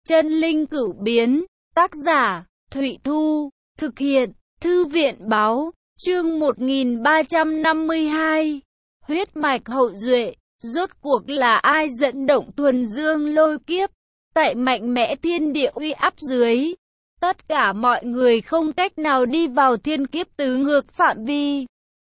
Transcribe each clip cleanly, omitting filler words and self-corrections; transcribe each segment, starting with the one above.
Chân linh cửu biến, tác giả, Thụy Thu, thực hiện, Thư viện báo, chương 1352, huyết mạch hậu duệ, rốt cuộc là ai dẫn động thuần dương lôi kiếp, tại mạnh mẽ thiên địa uy áp dưới. Tất cả mọi người không cách nào đi vào thiên kiếp tứ ngược phạm vi.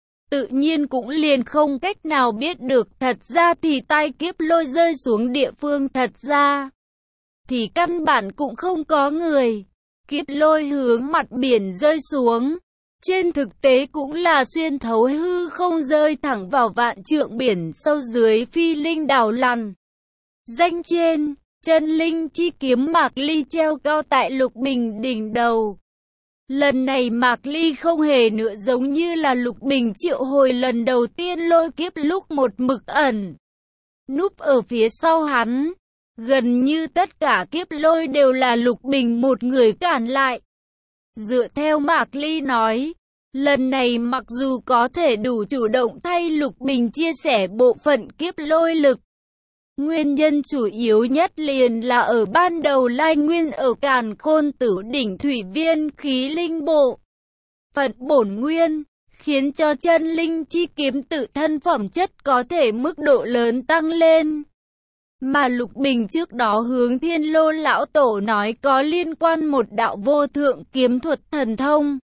Tự nhiên cũng liền không cách nào biết được thật ra thì tai kiếp lôi rơi xuống địa phương thật ra thì căn bản cũng không có người. Kiếp lôi hướng mặt biển rơi xuống. Trên thực tế cũng là xuyên thấu hư không rơi thẳng vào vạn trượng biển sâu dưới phi linh đảo lằn. Danh trên, chân linh chi kiếm Mạc Ly treo cao tại Lục Bình đỉnh đầu. Lần này Mạc Ly không hề nữa giống như là Lục Bình triệu hồi lần đầu tiên lôi kiếp lúc một mực ẩn núp ở phía sau hắn. Gần như tất cả kiếp lôi đều là Lục Bình một người cản lại. Dựa theo Mạc Ly nói, lần này mặc dù có thể đủ chủ động thay Lục Bình chia sẻ bộ phận kiếp lôi lực, nguyên nhân chủ yếu nhất liền là ở ban đầu lai nguyên ở Càn Khôn Tử đỉnh thủy viên khí linh bộ phận bổn nguyên, khiến cho chân linh chi kiếm tự thân phẩm chất có thể mức độ lớn tăng lên. Mà Lục Bình trước đó hướng Thiên Lô lão tổ nói có liên quan một đạo vô thượng kiếm thuật thần thông.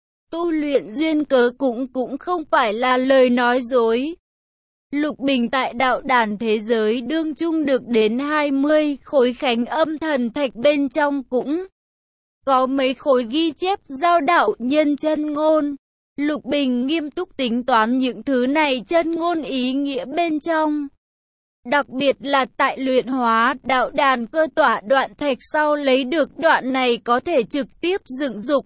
Tu luyện duyên cớ cũng không phải là lời nói dối. Lục Bình tại đạo đàn thế giới đương chung được đến 20 khối khánh âm thần thạch, bên trong cũng có mấy khối ghi chép giao đạo nhân chân ngôn. Lục Bình nghiêm túc tính toán những thứ này chân ngôn ý nghĩa bên trong. Đặc biệt là tại luyện hóa đạo đàn cơ tỏa đoạn thạch sau lấy được đoạn này có thể trực tiếp dựng dục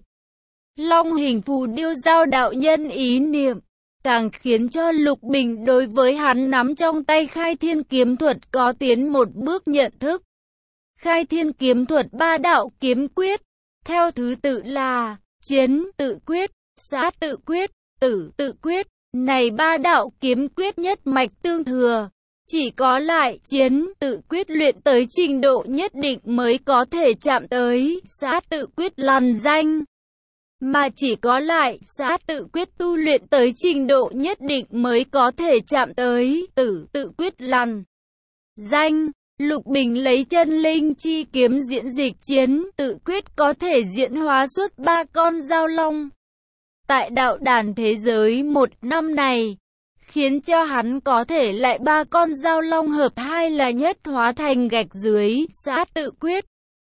long hình phù điêu giao đạo nhân ý niệm, càng khiến cho Lục Bình đối với hắn nắm trong tay khai thiên kiếm thuật có tiến một bước nhận thức. Khai thiên kiếm thuật ba đạo kiếm quyết, theo thứ tự là chiến tự quyết, sát tự quyết, tử tự quyết. Này ba đạo kiếm quyết nhất mạch tương thừa. Chỉ có lại chiến tự quyết luyện tới trình độ nhất định mới có thể chạm tới sát tự quyết lằn danh. Mà chỉ có lại sát tự quyết tu luyện tới trình độ nhất định mới có thể chạm tới tử tự quyết lằn danh. Lục Bình lấy chân linh chi kiếm diễn dịch chiến tự quyết có thể diễn hóa suốt 3 con giao long. Tại đạo đàn thế giới một năm này, khiến cho hắn có thể lại 3 con giao long hợp hai là nhất hóa thành gạch dưới sát tự quyết.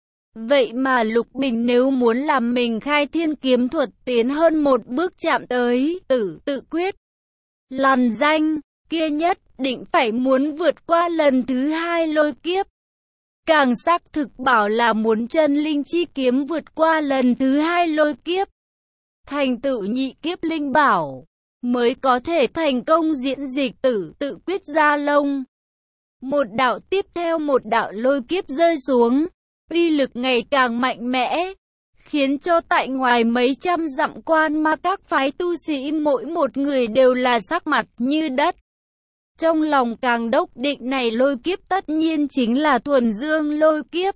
Vậy mà Lục Bình nếu muốn làm mình khai thiên kiếm thuật tiến hơn một bước chạm tới tử tự quyết lằn danh, kia nhất định phải muốn vượt qua lần thứ 2 lôi kiếp. Càng xác thực bảo là muốn chân linh chi kiếm vượt qua lần thứ 2 lôi kiếp, thành tựu nhị kiếp linh bảo, mới có thể thành công diễn dịch tử tự quyết ra lông. Một đạo tiếp theo một đạo lôi kiếp rơi xuống, uy lực ngày càng mạnh mẽ, khiến cho tại ngoài mấy trăm dặm quan ma các phái tu sĩ mỗi một người đều là sắc mặt như đất. Trong lòng càng đốc định này lôi kiếp tất nhiên chính là thuần dương lôi kiếp.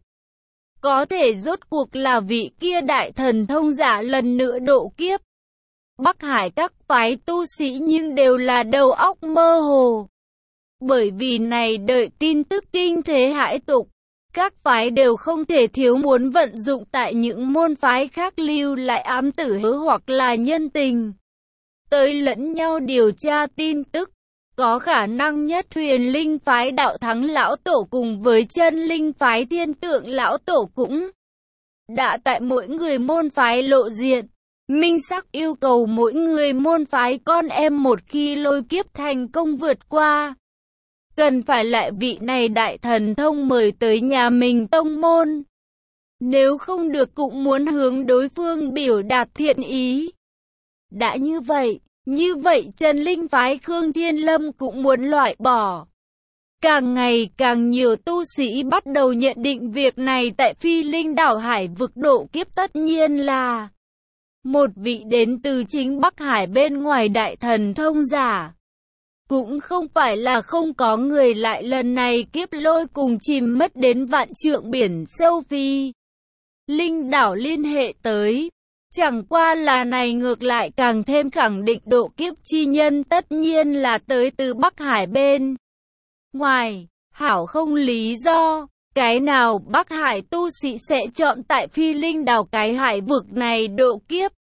Có thể rốt cuộc là vị kia đại thần thông giả lần nữa độ kiếp. Bắc Hải các phái tu sĩ nhưng đều là đầu óc mơ hồ. Bởi vì này đợi tin tức kinh thế hãi tục, các phái đều không thể thiếu muốn vận dụng tại những môn phái khác lưu lại ám tử hứa hoặc là nhân tình, tới lẫn nhau điều tra tin tức. Có khả năng nhất Huyền Linh phái Đạo Thắng lão tổ cùng với Chân Linh phái Thiên Tượng lão tổ cũng đã tại mỗi người môn phái lộ diện, minh sắc yêu cầu mỗi người môn phái con em một khi lôi kiếp thành công vượt qua, cần phải lại vị này đại thần thông mời tới nhà mình tông môn. Nếu không được cũng muốn hướng đối phương biểu đạt thiện ý. Đã như vậy Chân Linh phái Khương Thiên Lâm cũng muốn loại bỏ. Càng ngày càng nhiều tu sĩ bắt đầu nhận định việc này tại Phi Linh đảo Hải vực độ kiếp tất nhiên là một vị đến từ chính Bắc Hải bên ngoài đại thần thông giả. Cũng không phải là không có người lại lần này kiếp lôi cùng chìm mất đến vạn trượng biển sâu Phi Linh đảo liên hệ tới. Chẳng qua là này ngược lại càng thêm khẳng định độ kiếp chi nhân tất nhiên là tới từ Bắc Hải bên ngoài. Hảo không lý do, cái nào Bắc Hải tu sĩ sẽ chọn tại Phi Linh đảo cái hải vực này độ kiếp.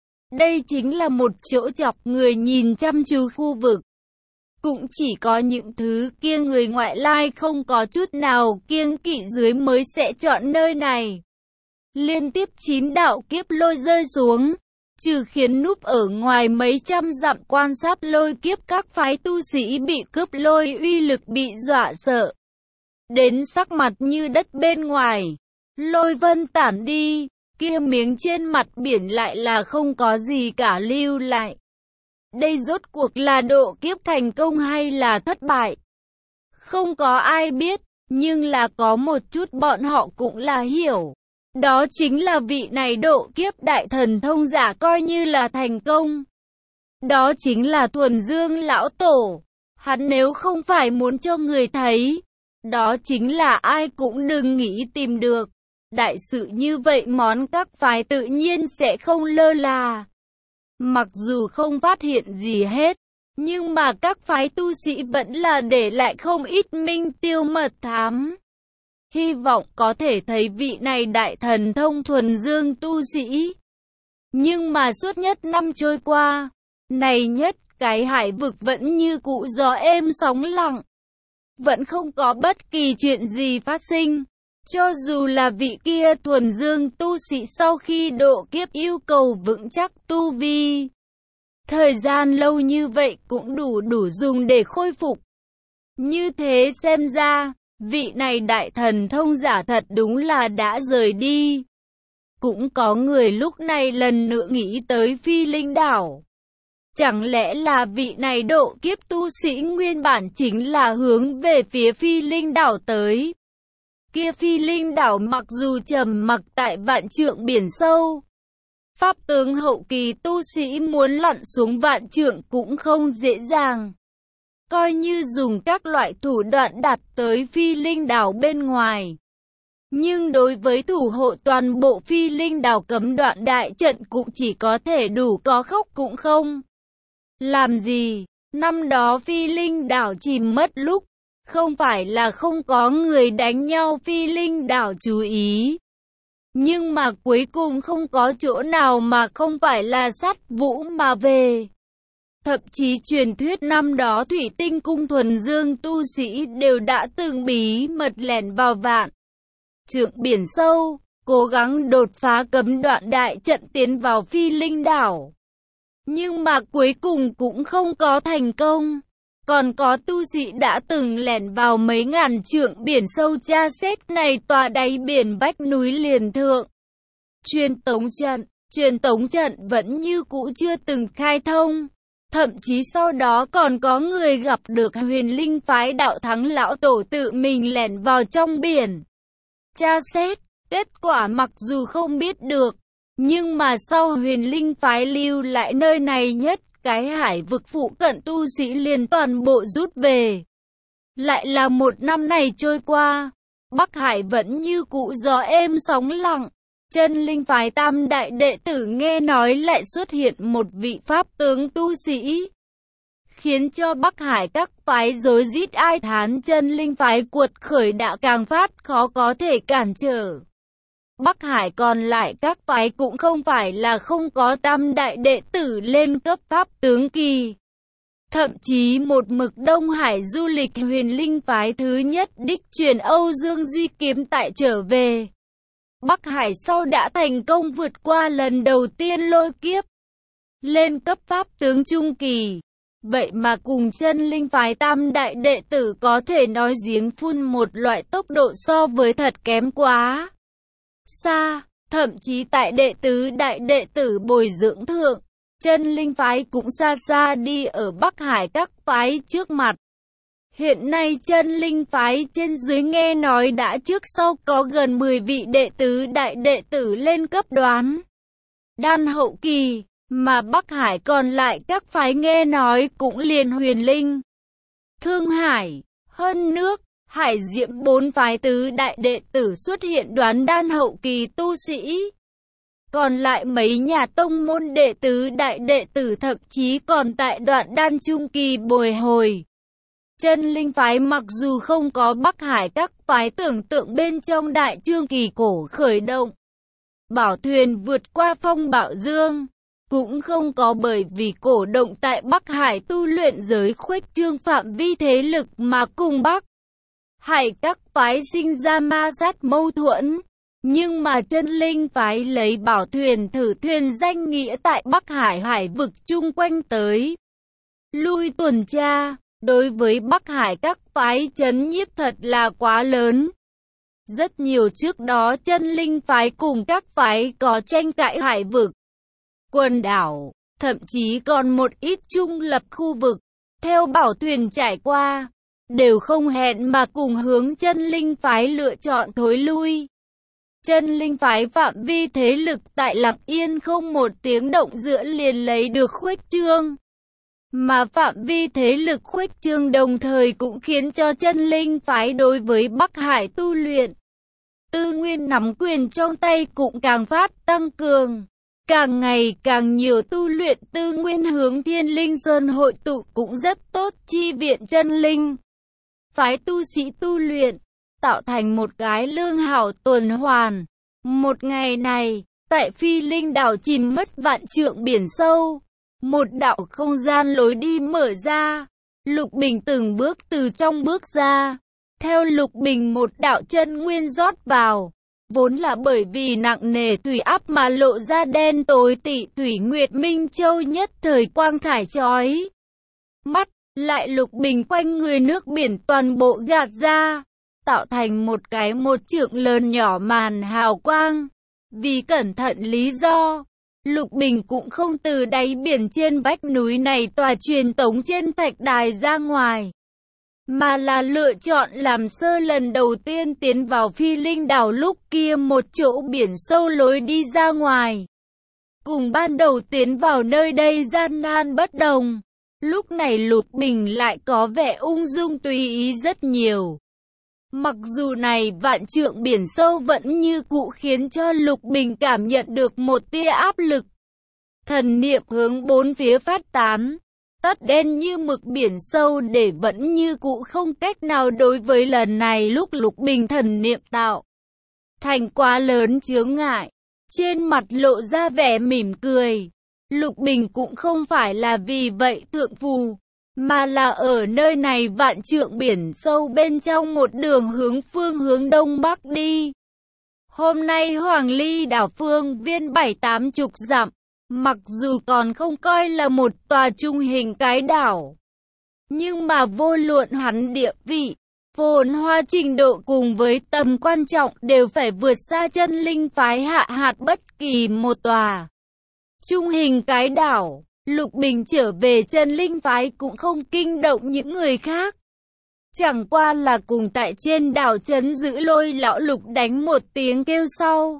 Đây chính là một chỗ chọc người nhìn chăm chú khu vực. Cũng chỉ có những thứ kia người ngoại lai không có chút nào kiêng kỵ dưới mới sẽ chọn nơi này. Liên tiếp 9 đạo kiếp lôi rơi xuống, trừ khiến núp ở ngoài mấy trăm dặm quan sát lôi kiếp các phái tu sĩ bị cướp lôi uy lực bị dọa sợ. Đến sắc mặt như đất bên ngoài, lôi vân tản đi, kia miếng trên mặt biển lại là không có gì cả lưu lại. Đây rốt cuộc là độ kiếp thành công hay là thất bại? Không có ai biết, nhưng là có một chút bọn họ cũng là hiểu. Đó chính là vị này độ kiếp đại thần thông giả coi như là thành công. Đó chính là Thuần Dương lão tổ. Hắn nếu không phải muốn cho người thấy, đó chính là ai cũng đừng nghĩ tìm được. Đại sự như vậy món các phái tự nhiên sẽ không lơ là. Mặc dù không phát hiện gì hết, nhưng mà các phái tu sĩ vẫn là để lại không ít minh tiêu mật thám. Hy vọng có thể thấy vị này đại thần thông thuần dương tu sĩ. Nhưng mà suốt nhất năm trôi qua, này nhất cái hải vực vẫn như cũ gió êm sóng lặng. Vẫn không có bất kỳ chuyện gì phát sinh. Cho dù là vị kia thuần dương tu sĩ sau khi độ kiếp yêu cầu vững chắc tu vi. Thời gian lâu như vậy cũng đủ dùng để khôi phục. Như thế xem ra, vị này đại thần thông giả thật đúng là đã rời đi. Cũng có người lúc này lần nữa nghĩ tới Phi Linh đảo. Chẳng lẽ là vị này độ kiếp tu sĩ nguyên bản chính là hướng về phía Phi Linh đảo tới. Kia Phi Linh đảo mặc dù trầm mặc tại vạn trượng biển sâu. Pháp tướng hậu kỳ tu sĩ muốn lặn xuống vạn trượng cũng không dễ dàng. Coi như dùng các loại thủ đoạn đặt tới Phi Linh đảo bên ngoài. Nhưng đối với thủ hộ toàn bộ Phi Linh đảo cấm đoạn đại trận cũng chỉ có thể đủ có khóc cũng không. Làm gì? Năm đó Phi Linh đảo chìm mất lúc, không phải là không có người đánh nhau Phi Linh đảo chú ý. Nhưng mà cuối cùng không có chỗ nào mà không phải là sát vũ mà về. Thậm chí truyền thuyết năm đó Thủy Tinh Cung thuần dương tu sĩ đều đã từng bí mật lẻn vào vạn trượng biển sâu, cố gắng đột phá cấm đoạn đại trận tiến vào Phi Linh đảo. Nhưng mà cuối cùng cũng không có thành công. Còn có tu sĩ đã từng lẻn vào mấy ngàn trượng biển sâu tra xét này tòa đáy biển vách núi liền thượng. Truyền tống trận vẫn như cũ chưa từng khai thông. Thậm chí sau đó còn có người gặp được Huyền Linh phái đạo thắng lão tổ tự mình lẻn vào trong biển. Tra xét, kết quả mặc dù không biết được, nhưng mà sau Huyền Linh phái lưu lại nơi này nhất cái hải vực phụ cận tu sĩ liền toàn bộ rút về. Lại là một năm này trôi qua, Bắc Hải vẫn như cũ gió êm sóng lặng. Chân Linh phái tam đại đệ tử nghe nói lại xuất hiện một vị pháp tướng tu sĩ, khiến cho Bắc Hải các phái rối rít ai thán. Chân Linh phái cuột khởi đã càng phát khó có thể cản trở. Bắc Hải còn lại các phái cũng không phải là không có tam đại đệ tử lên cấp pháp tướng kỳ. Thậm chí một mực Đông Hải du lịch Huyền Linh phái thứ nhất đích truyền Âu Dương Duy kiếm tại trở về. Bắc Hải sau đã thành công vượt qua lần đầu tiên lôi kiếp, lên cấp pháp tướng trung kỳ. Vậy mà cùng Chân Linh phái tam đại đệ tử có thể nói giếng phun một loại tốc độ so với thật kém quá xa. Thậm chí tại đại đệ tử bồi dưỡng thượng, Chân Linh phái cũng xa xa đi ở Bắc Hải các phái trước mặt. Hiện nay Chân Linh phái trên dưới nghe nói đã trước sau có gần 10 vị đại đệ tử lên cấp đoán đan hậu kỳ, mà Bắc Hải còn lại các phái nghe nói cũng liền Huyền Linh, Thương Hải, hơn nước, Hải Diệm bốn phái tứ đại đệ tử xuất hiện đoán đan hậu kỳ tu sĩ. Còn lại mấy nhà tông môn đệ tứ đại đệ tử thậm chí còn tại đoạn đan trung kỳ bồi hồi. Chân linh phái mặc dù không có Bắc Hải các phái tưởng tượng bên trong đại trương kỳ cổ khởi động, bảo thuyền vượt qua phong bạo dương, cũng không có bởi vì cổ động tại Bắc Hải tu luyện giới khuếch trương phạm vi thế lực mà cùng Bắc Hải các phái sinh ra ma sát mâu thuẫn. Nhưng mà chân linh phái lấy bảo thuyền thử thuyền danh nghĩa tại Bắc Hải hải vực chung quanh tới lui tuần tra, đối với Bắc Hải các phái trấn nhiếp thật là quá lớn. Rất nhiều trước đó chân linh phái cùng các phái có tranh cãi hải vực, quần đảo, thậm chí còn một ít trung lập khu vực, theo bảo thuyền trải qua, đều không hẹn mà cùng hướng chân linh phái lựa chọn thối lui. Chân linh phái phạm vi thế lực tại lặng yên không một tiếng động giữa liền lấy được khuếch trương. Mà phạm vi thế lực khuếch trương đồng thời cũng khiến cho chân linh phái đối với Bắc Hải tu luyện tư nguyên nắm quyền trong tay cũng càng phát tăng cường. Càng ngày càng nhiều tu luyện tư nguyên hướng Thiên Linh Sơn hội tụ cũng rất tốt chi viện chân linh phái tu sĩ tu luyện, tạo thành một cái lương hảo tuần hoàn. Một ngày này, tại Phi Linh đảo chìm mất vạn trượng biển sâu, một đạo không gian lối đi mở ra. Lục Bình từng bước từ trong bước ra, theo Lục Bình một đạo chân nguyên rót vào. Vốn là bởi vì nặng nề thủy áp mà lộ ra đen tối tị thủy Nguyệt Minh Châu nhất thời quang thải chói mắt, lại Lục Bình quanh người nước biển toàn bộ gạt ra, tạo thành một cái một trượng lớn nhỏ màn hào quang. Vì cẩn thận lý do, Lục Bình cũng không từ đáy biển trên vách núi này tòa truyền tống trên thạch đài ra ngoài, mà là lựa chọn làm sơ lần đầu tiên tiến vào Phi Linh đảo lúc kia một chỗ biển sâu lối đi ra ngoài. Cùng ban đầu tiến vào nơi đây gian nan bất đồng, lúc này Lục Bình lại có vẻ ung dung tùy ý rất nhiều. Mặc dù này vạn trượng biển sâu vẫn như cũ khiến cho Lục Bình cảm nhận được một tia áp lực. Thần niệm hướng bốn phía phát tán, tất đen như mực biển sâu để vẫn như cũ không cách nào đối với lần này lúc Lục Bình thần niệm tạo thành quá lớn chướng ngại. Trên mặt lộ ra vẻ mỉm cười. Lục Bình cũng không phải là vì vậy thượng phù, mà là ở nơi này vạn trượng biển sâu bên trong một đường phương hướng đông bắc đi. Hôm nay Hoàng Ly đảo phương viên 7-80 dặm, mặc dù còn không coi là một tòa trung hình cái đảo, nhưng mà vô luận hắn địa vị, phồn hoa trình độ cùng với tầm quan trọng đều phải vượt xa chân linh phái hạ hạt bất kỳ một tòa trung hình cái đảo. Lục Bình trở về chân linh phái cũng không kinh động những người khác. Chẳng qua là cùng tại trên đảo trấn giữ Lôi lão Lục đánh một tiếng kêu sau,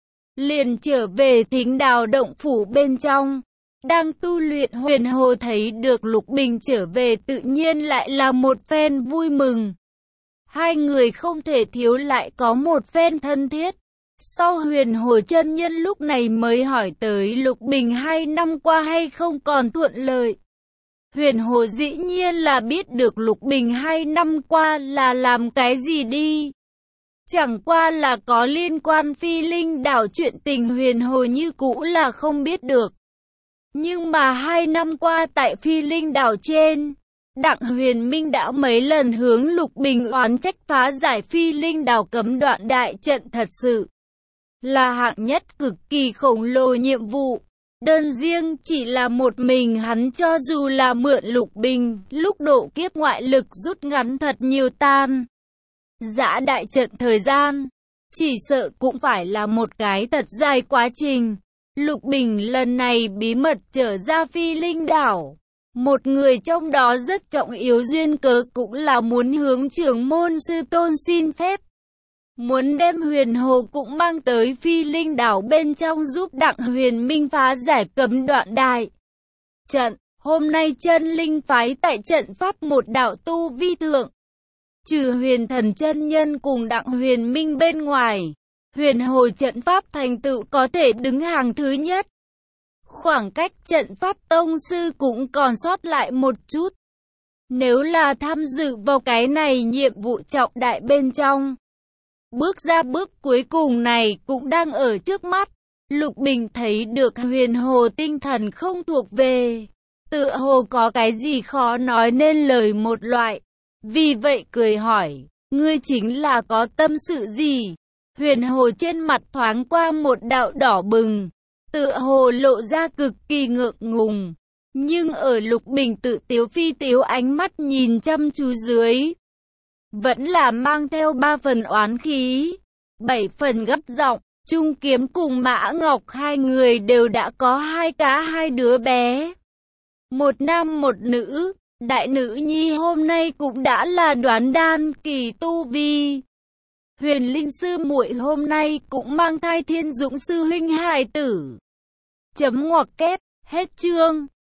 liền trở về Thính Đào động phủ bên trong. Đang tu luyện Huyền Hồ thấy được Lục Bình trở về tự nhiên lại là một phen vui mừng. Hai người không thể thiếu lại có một phen thân thiết. Sau Huyền Hồ chân nhân lúc này mới hỏi tới Lục Bình 2 năm qua hay không còn thuận lợi. Huyền Hồ dĩ nhiên là biết được Lục Bình 2 năm qua là làm cái gì đi. Chẳng qua là có liên quan Phi Linh đảo chuyện tình Huyền Hồ như cũ là không biết được. Nhưng mà 2 năm qua tại Phi Linh đảo trên, Đặng Huyền Minh đã mấy lần hướng Lục Bình oán trách phá giải Phi Linh đảo cấm đoạn đại trận thật sự là hạng nhất cực kỳ khổng lồ nhiệm vụ. Đơn riêng chỉ là một mình hắn cho dù là mượn Lục Bình, lúc độ kiếp ngoại lực rút ngắn thật nhiều tan giã đại trận thời gian, chỉ sợ cũng phải là một cái thật dài quá trình. Lục Bình lần này bí mật trở ra Phi Linh đảo, một người trong đó rất trọng yếu duyên cớ cũng là muốn hướng trưởng môn sư tôn xin phép, muốn đem Huyền Hồ cũng mang tới Phi Linh đảo bên trong giúp Đặng Huyền Minh phá giải cấm đoạn đại trận. Hôm nay chân linh phái tại trận pháp một đạo tu vi thượng. Trừ Huyền Thần chân nhân cùng Đặng Huyền Minh bên ngoài, Huyền Hồ trận pháp thành tựu có thể đứng hàng thứ nhất. Khoảng cách trận pháp tông sư cũng còn sót lại một chút. Nếu là tham dự vào cái này nhiệm vụ trọng đại bên trong, bước ra bước cuối cùng này cũng đang ở trước mắt. Lục Bình thấy được Huyền Hồ tinh thần không thuộc về, tựa hồ có cái gì khó nói nên lời một loại. Vì vậy cười hỏi, ngươi chính là có tâm sự gì? Huyền Hồ trên mặt thoáng qua một đạo đỏ bừng, tựa hồ lộ ra cực kỳ ngượng ngùng. Nhưng ở Lục Bình tự tiếu phi tiếu ánh mắt nhìn chăm chú dưới, vẫn là mang theo 3 phần oán khí, 7 phần gấp giọng. Trung Kiếm cùng Mã Ngọc hai người đều đã có hai đứa bé. Một nam một nữ, đại nữ nhi hôm nay cũng đã là đoán đan kỳ tu vi. Huyền Linh sư muội hôm nay cũng mang thai Thiên Dũng sư huynh hài tử. Chấm ngoặc kép, hết chương.